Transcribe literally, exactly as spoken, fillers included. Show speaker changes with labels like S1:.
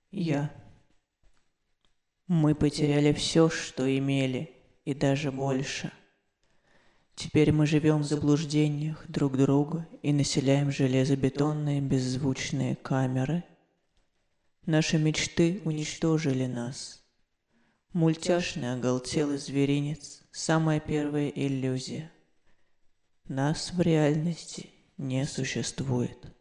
S1: Я. Мы потеряли все, что имели, и даже больше. Теперь мы живем в заблуждениях друг друга и населяем железобетонные беззвучные камеры. Наши мечты уничтожили нас. Мультяшный оголтелый зверинец — самая первая иллюзия. Нас в реальности не существует.